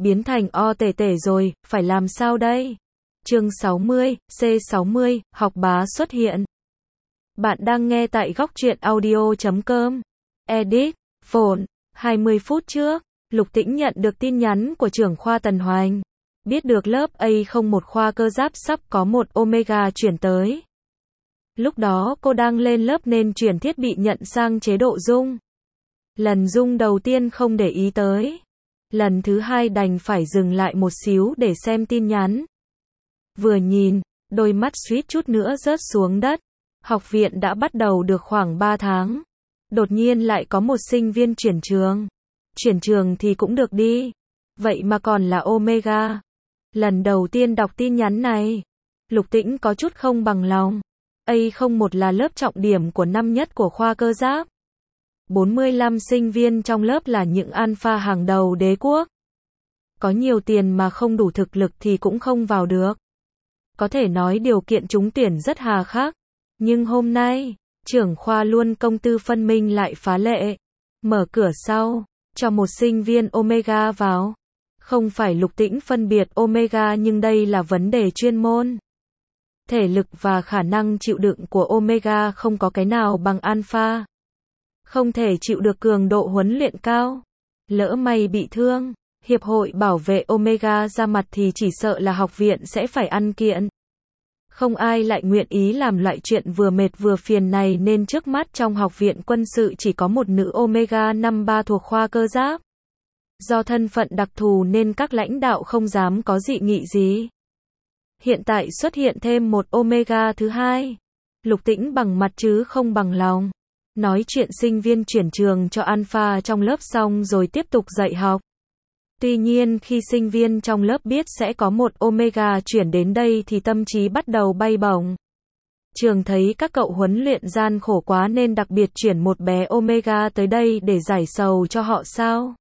biến thành O tể tể rồi, phải làm sao đây? Chương 60, C60, học bá xuất hiện. Bạn đang nghe tại góc truyện audio.com. Edit, phone. 20 phút trước, Lục Tĩnh nhận được tin nhắn của trưởng khoa Tần Hoành. Biết được lớp A01 khoa cơ giáp sắp có một Omega chuyển tới. Lúc đó cô đang lên lớp nên chuyển thiết bị nhận sang chế độ rung. Lần rung đầu tiên không để ý tới. Lần thứ hai đành phải dừng lại một xíu để xem tin nhắn. Vừa nhìn, đôi mắt suýt chút nữa rớt xuống đất. Học viện đã bắt đầu được khoảng 3 tháng. Đột nhiên lại có một sinh viên chuyển trường. Chuyển trường thì cũng được đi. Vậy mà còn là Omega. Lần đầu tiên đọc tin nhắn này, Lục Tĩnh có chút không bằng lòng. A01 là lớp trọng điểm của năm nhất của khoa cơ giáp. 45 sinh viên trong lớp là những alpha hàng đầu đế quốc. Có nhiều tiền mà không đủ thực lực thì cũng không vào được. Có thể nói điều kiện trúng tuyển rất hà khắc. Nhưng hôm nay, trưởng khoa luôn công tư phân minh lại phá lệ. Mở cửa sau, cho một sinh viên Omega vào. Không phải Lục Tĩnh phân biệt Omega nhưng đây là vấn đề chuyên môn. Thể lực và khả năng chịu đựng của Omega không có cái nào bằng Alpha. Không thể chịu được cường độ huấn luyện cao. Lỡ may bị thương, Hiệp hội bảo vệ Omega ra mặt thì chỉ sợ là học viện sẽ phải ăn kiện. Không ai lại nguyện ý làm loại chuyện vừa mệt vừa phiền này nên trước mắt trong học viện quân sự chỉ có một nữ Omega 53 thuộc khoa cơ giáp. Do thân phận đặc thù nên các lãnh đạo không dám có dị nghị gì. Hiện tại xuất hiện thêm một Omega thứ hai. Lục Tĩnh bằng mặt chứ không bằng lòng. Nói chuyện sinh viên chuyển trường cho Alpha trong lớp xong rồi tiếp tục dạy học. Tuy nhiên khi sinh viên trong lớp biết sẽ có một Omega chuyển đến đây thì tâm trí bắt đầu bay bổng. Trường thấy các cậu huấn luyện gian khổ quá nên đặc biệt chuyển một bé Omega tới đây để giải sầu cho họ sao?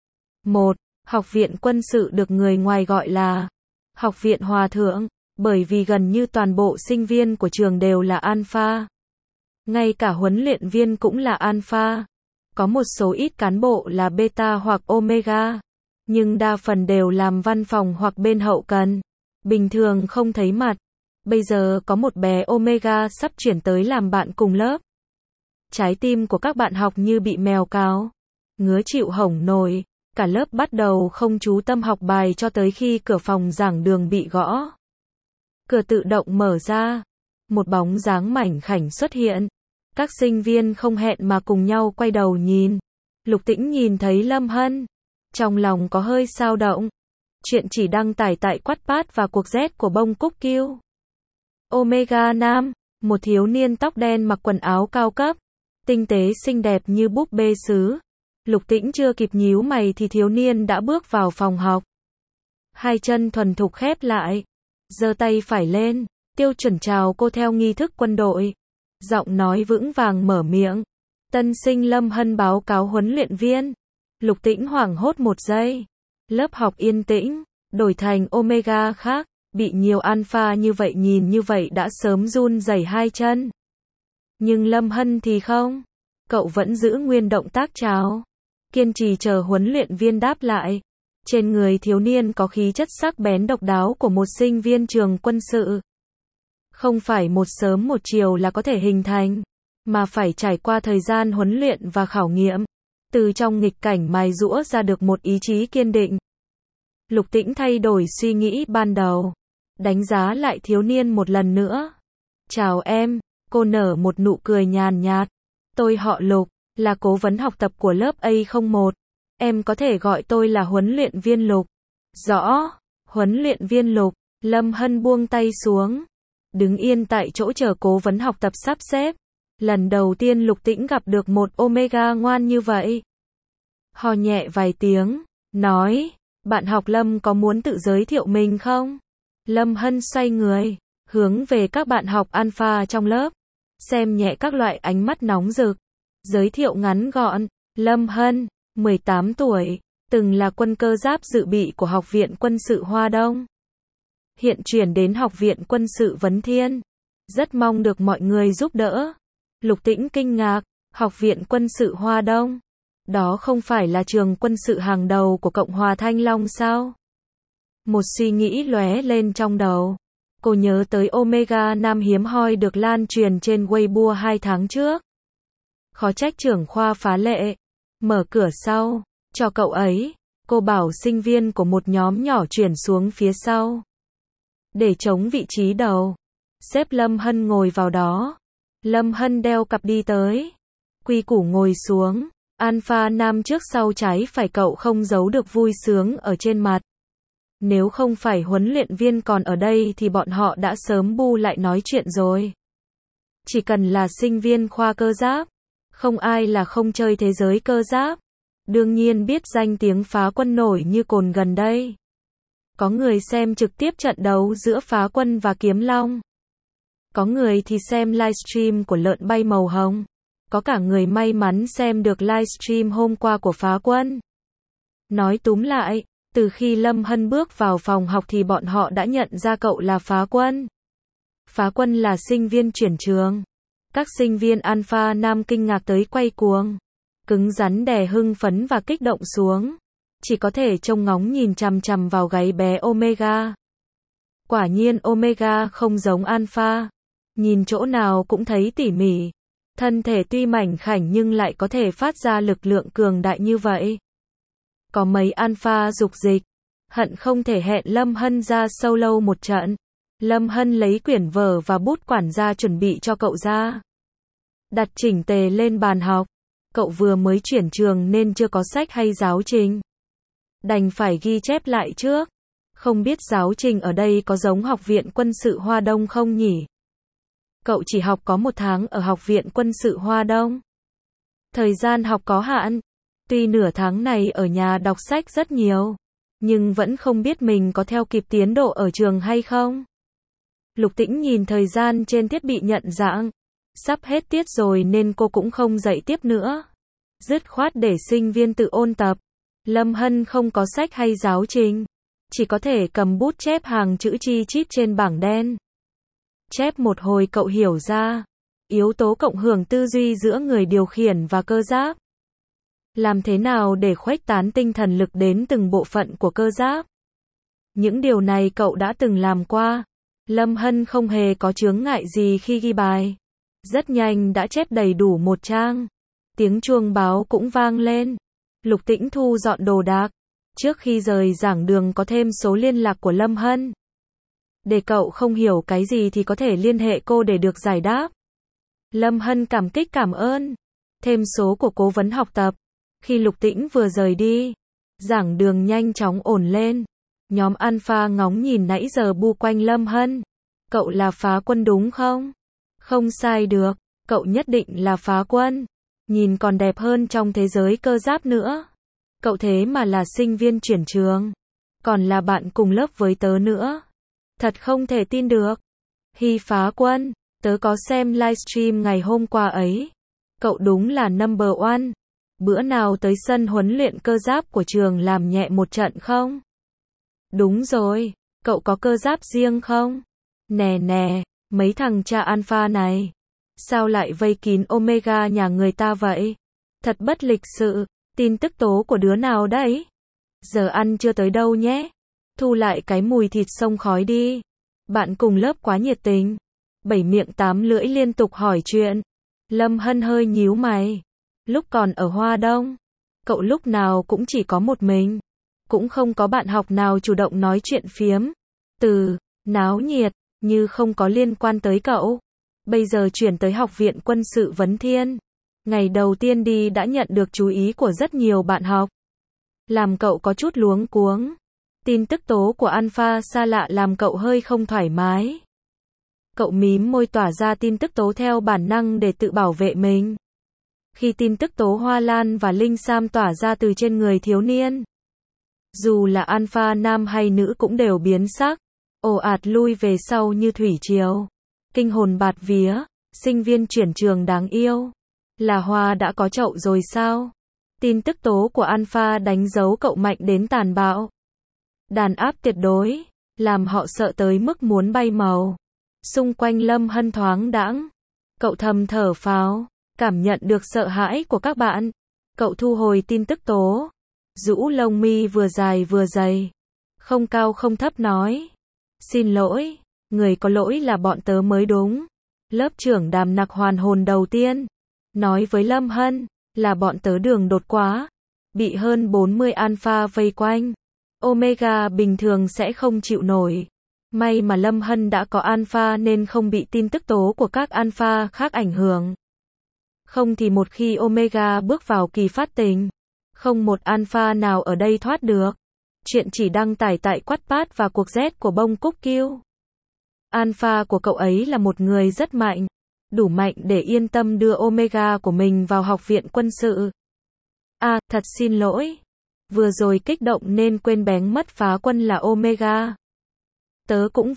1. Học viện quân sự được người ngoài gọi là Học viện Hòa Thượng, bởi vì gần như toàn bộ sinh viên của trường đều là Alpha. Ngay cả huấn luyện viên cũng là Alpha. Có một số ít cán bộ là Beta hoặc Omega. Nhưng đa phần đều làm văn phòng hoặc bên hậu cần. Bình thường không thấy mặt. Bây giờ có một bé Omega sắp chuyển tới làm bạn cùng lớp. Trái tim của các bạn học như bị mèo cào. Ngứa chịu hổng nổi. Cả lớp bắt đầu không chú tâm học bài cho tới khi cửa phòng giảng đường bị gõ. Cửa tự động mở ra. Một bóng dáng mảnh khảnh xuất hiện. Các sinh viên không hẹn mà cùng nhau quay đầu nhìn. Lục Tĩnh nhìn thấy Lâm Hân. Trong lòng có hơi xao động. Chuyện chỉ đăng tải tại Wattpad và cuộc Z của bông Cúc Kiêu. Omega Nam, một thiếu niên tóc đen mặc quần áo cao cấp. Tinh tế xinh đẹp như búp bê sứ. Lục Tĩnh chưa kịp nhíu mày thì thiếu niên đã bước vào phòng học. Hai chân thuần thục khép lại. Giơ tay phải lên. Tiêu chuẩn chào cô theo nghi thức quân đội. Giọng nói vững vàng mở miệng. Tân sinh Lâm Hân báo cáo huấn luyện viên. Lục Tĩnh hoảng hốt một giây. Lớp học yên tĩnh. Đổi thành Omega khác. Bị nhiều Alpha như vậy nhìn như vậy đã sớm run rẩy hai chân. Nhưng Lâm Hân thì không. Cậu vẫn giữ nguyên động tác chào. Kiên trì chờ huấn luyện viên đáp lại. Trên người thiếu niên có khí chất sắc bén độc đáo của một sinh viên trường quân sự. Không phải một sớm một chiều là có thể hình thành, mà phải trải qua thời gian huấn luyện và khảo nghiệm. Từ trong nghịch cảnh mài giũa ra được một ý chí kiên định. Lục Tĩnh thay đổi suy nghĩ ban đầu. Đánh giá lại thiếu niên một lần nữa. Chào em, cô nở một nụ cười nhàn nhạt. Tôi họ Lục, là cố vấn học tập của lớp A01. Em có thể gọi tôi là huấn luyện viên Lục. Rõ, huấn luyện viên Lục. Lâm Hân buông tay xuống. Đứng yên tại chỗ chờ cố vấn học tập sắp xếp. Lần đầu tiên Lục Tĩnh gặp được một Omega ngoan như vậy. Ho nhẹ vài tiếng, nói, bạn học Lâm có muốn tự giới thiệu mình không? Lâm Hân xoay người, hướng về các bạn học Alpha trong lớp. Xem nhẹ các loại ánh mắt nóng rực. Giới thiệu ngắn gọn, Lâm Hân, 18 tuổi, từng là quân cơ giáp dự bị của Học viện Quân sự Hoa Đông. Hiện chuyển đến Học viện Quân sự Vấn Thiên. Rất mong được mọi người giúp đỡ. Lục Tĩnh kinh ngạc, Học viện Quân sự Hoa Đông. Đó không phải là trường quân sự hàng đầu của Cộng hòa Thanh Long sao? Một suy nghĩ lóe lên trong đầu. Cô nhớ tới Omega Nam hiếm hoi được lan truyền trên Weibo 2 tháng trước. Khó trách trưởng khoa phá lệ. Mở cửa sau, cho cậu ấy. Cô bảo sinh viên của một nhóm nhỏ chuyển xuống phía sau. Để chống vị trí đầu. Xếp Lâm Hân ngồi vào đó. Lâm Hân đeo cặp đi tới. Quy củ ngồi xuống. Alpha Nam trước sau trái phải, cậu không giấu được vui sướng ở trên mặt. Nếu không phải huấn luyện viên còn ở đây thì bọn họ đã sớm bu lại nói chuyện rồi. Chỉ cần là sinh viên khoa cơ giáp, không ai là không chơi thế giới cơ giáp. Đương nhiên biết danh tiếng Phá Quân nổi như cồn gần đây. Có người xem trực tiếp trận đấu giữa Phá Quân và Kiếm Long. Có người thì xem livestream của lợn bay màu hồng. Có cả người may mắn xem được livestream hôm qua của Phá Quân. Nói túm lại, từ khi Lâm Hân bước vào phòng học thì bọn họ đã nhận ra cậu là Phá Quân. Phá Quân là sinh viên chuyển trường. Các sinh viên Alpha Nam kinh ngạc tới quay cuồng. Cứng rắn đè hưng phấn và kích động xuống. Chỉ có thể trông ngóng nhìn chằm chằm vào gáy bé Omega. Quả nhiên Omega không giống Alpha. Nhìn chỗ nào cũng thấy tỉ mỉ. Thân thể tuy mảnh khảnh nhưng lại có thể phát ra lực lượng cường đại như vậy. Có mấy Alpha dục dịch. Hận không thể hẹn Lâm Hân ra solo một trận. Lâm Hân lấy quyển vở và bút quản gia chuẩn bị cho cậu ra. Đặt chỉnh tề lên bàn học. Cậu vừa mới chuyển trường nên chưa có sách hay giáo trình. Đành phải ghi chép lại trước. Không biết giáo trình ở đây có giống Học viện Quân sự Hoa Đông không nhỉ? Cậu chỉ học có 1 tháng ở Học viện Quân sự Hoa Đông. Thời gian học có hạn. Tuy nửa tháng này ở nhà đọc sách rất nhiều, nhưng vẫn không biết mình có theo kịp tiến độ ở trường hay không. Lục Tĩnh nhìn thời gian trên thiết bị nhận dạng. Sắp hết tiết rồi nên cô cũng không dạy tiếp nữa. Dứt khoát để sinh viên tự ôn tập. Lâm Hân không có sách hay giáo trình. Chỉ có thể cầm bút chép hàng chữ chi chít trên bảng đen. Chép một hồi cậu hiểu ra. Yếu tố cộng hưởng tư duy giữa người điều khiển và cơ giáp. Làm thế nào để khuếch tán tinh thần lực đến từng bộ phận của cơ giáp. Những điều này cậu đã từng làm qua. Lâm Hân không hề có chướng ngại gì khi ghi bài. Rất nhanh đã chép đầy đủ 1 trang. Tiếng chuông báo cũng vang lên. Lục Tĩnh thu dọn đồ đạc. Trước khi rời giảng đường có thêm số liên lạc của Lâm Hân. Để cậu không hiểu cái gì thì có thể liên hệ cô để được giải đáp. Lâm Hân cảm kích cảm ơn. Thêm số của cố vấn học tập. Khi Lục Tĩnh vừa rời đi, giảng đường nhanh chóng ổn lên. Nhóm Alpha ngóng nhìn nãy giờ bu quanh Lâm Hân. Cậu là Phá Quân đúng không? Không sai được, cậu nhất định là Phá Quân. Nhìn còn đẹp hơn trong thế giới cơ giáp nữa. Cậu thế mà là sinh viên chuyển trường. Còn là bạn cùng lớp với tớ nữa. Thật không thể tin được. Hi Phá Quân, tớ có xem livestream ngày hôm qua ấy. Cậu đúng là number one. Bữa nào tới sân huấn luyện cơ giáp của trường làm nhẹ một trận không? Đúng rồi, cậu có cơ giáp riêng không? Nè nè, mấy thằng cha Alpha này. Sao lại vây kín Omega nhà người ta vậy? Thật bất lịch sự, tin tức tố của đứa nào đấy? Giờ ăn chưa tới đâu nhé. Thu lại cái mùi thịt xông khói đi. Bạn cùng lớp quá nhiệt tình. 7 miệng 8 lưỡi liên tục hỏi chuyện. Lâm Hân hơi nhíu mày. Lúc còn ở Hoa Đông, cậu lúc nào cũng chỉ có một mình. Cũng không có bạn học nào chủ động nói chuyện phiếm. Náo nhiệt, như không có liên quan tới cậu. Bây giờ chuyển tới Học viện Quân sự Vấn Thiên. Ngày đầu tiên đi đã nhận được chú ý của rất nhiều bạn học. Làm cậu có chút luống cuống. Tin tức tố của Alpha xa lạ làm cậu hơi không thoải mái. Cậu mím môi tỏa ra tin tức tố theo bản năng để tự bảo vệ mình. Khi tin tức tố Hoa Lan và Linh Sam tỏa ra từ trên người thiếu niên. Dù là Alpha nam hay nữ cũng đều biến sắc. Ồ ạt lui về sau như thủy triều. Kinh hồn bạt vía, sinh viên chuyển trường đáng yêu. Là Hoa đã có chậu rồi sao? Tin tức tố của Alpha đánh dấu cậu mạnh đến tàn bạo. Đàn áp tuyệt đối, làm họ sợ tới mức muốn bay màu. Xung quanh Lâm Hân thoáng đãng. Cậu thầm thở phào, cảm nhận được sợ hãi của các bạn. Cậu thu hồi tin tức tố. Rũ lông mi vừa dài vừa dày. Không cao không thấp nói. Xin lỗi, người có lỗi là bọn tớ mới đúng. Lớp trưởng Đàm Nặc hoàn hồn đầu tiên. Nói với Lâm Hân, là bọn tớ đường đột quá. Bị hơn 40 alpha vây quanh. Omega bình thường sẽ không chịu nổi. May mà Lâm Hân đã có alpha nên không bị tin tức tố của các alpha khác ảnh hưởng. Không thì một khi Omega bước vào kỳ phát tình, không một alpha nào ở đây thoát được. Chuyện chỉ đăng tải tại Wattpad và cuộc Z của bông cúc kiêu. Alpha của cậu ấy là một người rất mạnh, đủ mạnh để yên tâm đưa Omega của mình vào học viện quân sự. Thật xin lỗi. Vừa rồi kích động nên quên bén mất phá quân là Omega. Tớ cũng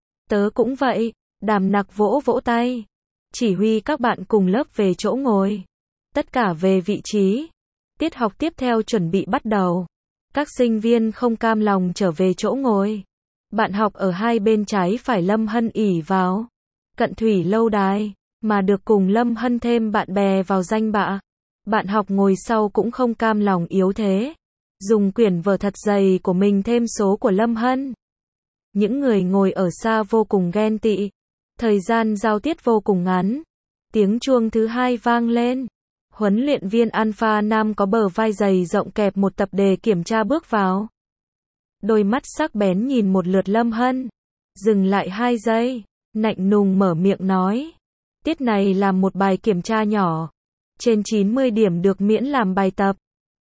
vậy. Đàm Nặc vỗ vỗ tay. Chỉ huy các bạn cùng lớp về chỗ ngồi. Tất cả về vị trí. Tiết học tiếp theo chuẩn bị bắt đầu. Các sinh viên không cam lòng trở về chỗ ngồi. Bạn học ở hai bên trái phải Lâm Hân ỷ vào. Cận thủy lâu đài, mà được cùng Lâm Hân thêm bạn bè vào danh bạ. Bạn học ngồi sau cũng không cam lòng yếu thế. Dùng quyển vở thật dày của mình thêm số của Lâm Hân. Những người ngồi ở xa vô cùng ghen tị. Thời gian giao tiết vô cùng ngắn. Tiếng chuông thứ hai vang lên. Huấn luyện viên Alpha Nam có bờ vai dày rộng kẹp một tập đề kiểm tra bước vào. Đôi mắt sắc bén nhìn một lượt Lâm Hân. Dừng lại 2 giây. Nạnh nùng mở miệng nói. Tiết này làm một bài kiểm tra nhỏ. Trên 90 điểm được miễn làm bài tập.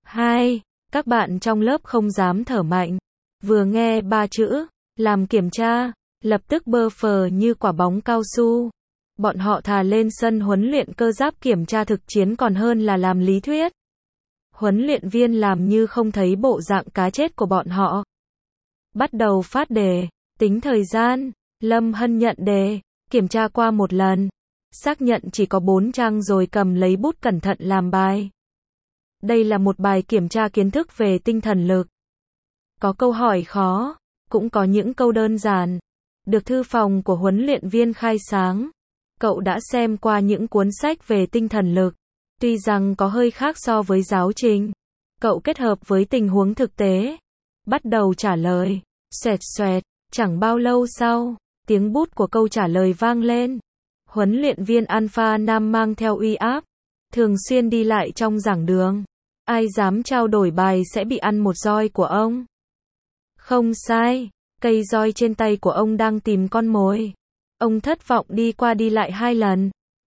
2. Các bạn trong lớp không dám thở mạnh. Vừa nghe 3 chữ, làm kiểm tra, lập tức bơ phờ như quả bóng cao su. Bọn họ thà lên sân huấn luyện cơ giáp kiểm tra thực chiến còn hơn là làm lý thuyết. Huấn luyện viên làm như không thấy bộ dạng cá chết của bọn họ. Bắt đầu phát đề, tính thời gian, Lâm Hân nhận đề, kiểm tra qua một lần. Xác nhận chỉ có 4 trang rồi cầm lấy bút cẩn thận làm bài. Đây là một bài kiểm tra kiến thức về tinh thần lực. Có câu hỏi khó, cũng có những câu đơn giản. Được thư phòng của huấn luyện viên khai sáng. Cậu đã xem qua những cuốn sách về tinh thần lực. Tuy rằng có hơi khác so với giáo trình. Cậu kết hợp với tình huống thực tế. Bắt đầu trả lời. Xoẹt xoẹt, chẳng bao lâu sau, tiếng bút của câu trả lời vang lên. Huấn luyện viên Alpha Nam mang theo uy áp. Thường xuyên đi lại trong giảng đường. Ai dám trao đổi bài sẽ bị ăn một roi của ông. Không sai, cây roi trên tay của ông đang tìm con mồi. Ông thất vọng đi qua đi lại 2 lần.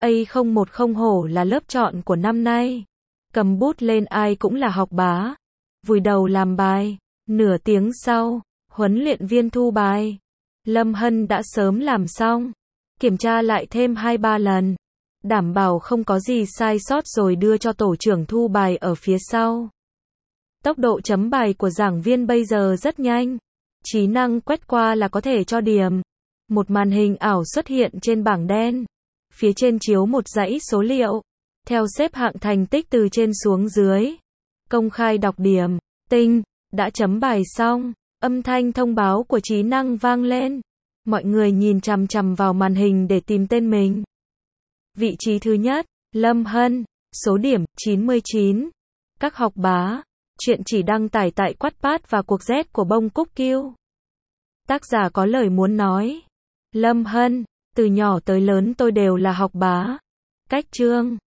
A010 hổ là lớp chọn của năm nay. Cầm bút lên ai cũng là học bá. Vùi đầu làm bài. Nửa tiếng sau, huấn luyện viên thu bài. Lâm Hân đã sớm làm xong. Kiểm tra lại thêm 2-3 lần. Đảm bảo không có gì sai sót rồi đưa cho tổ trưởng thu bài ở phía sau. Tốc độ chấm bài của giảng viên bây giờ rất nhanh. Trí năng quét qua là có thể cho điểm. Một màn hình ảo xuất hiện trên bảng đen. Phía trên chiếu một dãy số liệu. Theo xếp hạng thành tích từ trên xuống dưới. Công khai đọc điểm. Tinh, đã chấm bài xong. Âm thanh thông báo của trí năng vang lên. Mọi người nhìn chằm chằm vào màn hình để tìm tên mình. Vị trí thứ nhất, Lâm Hân, số điểm 99. Các học bá, chuyện chỉ đăng tải tại Wattpad và cuộc Z của bông cúc kiêu. Tác giả có lời muốn nói. Lâm Hân, từ nhỏ tới lớn tôi đều là học bá. Cách chương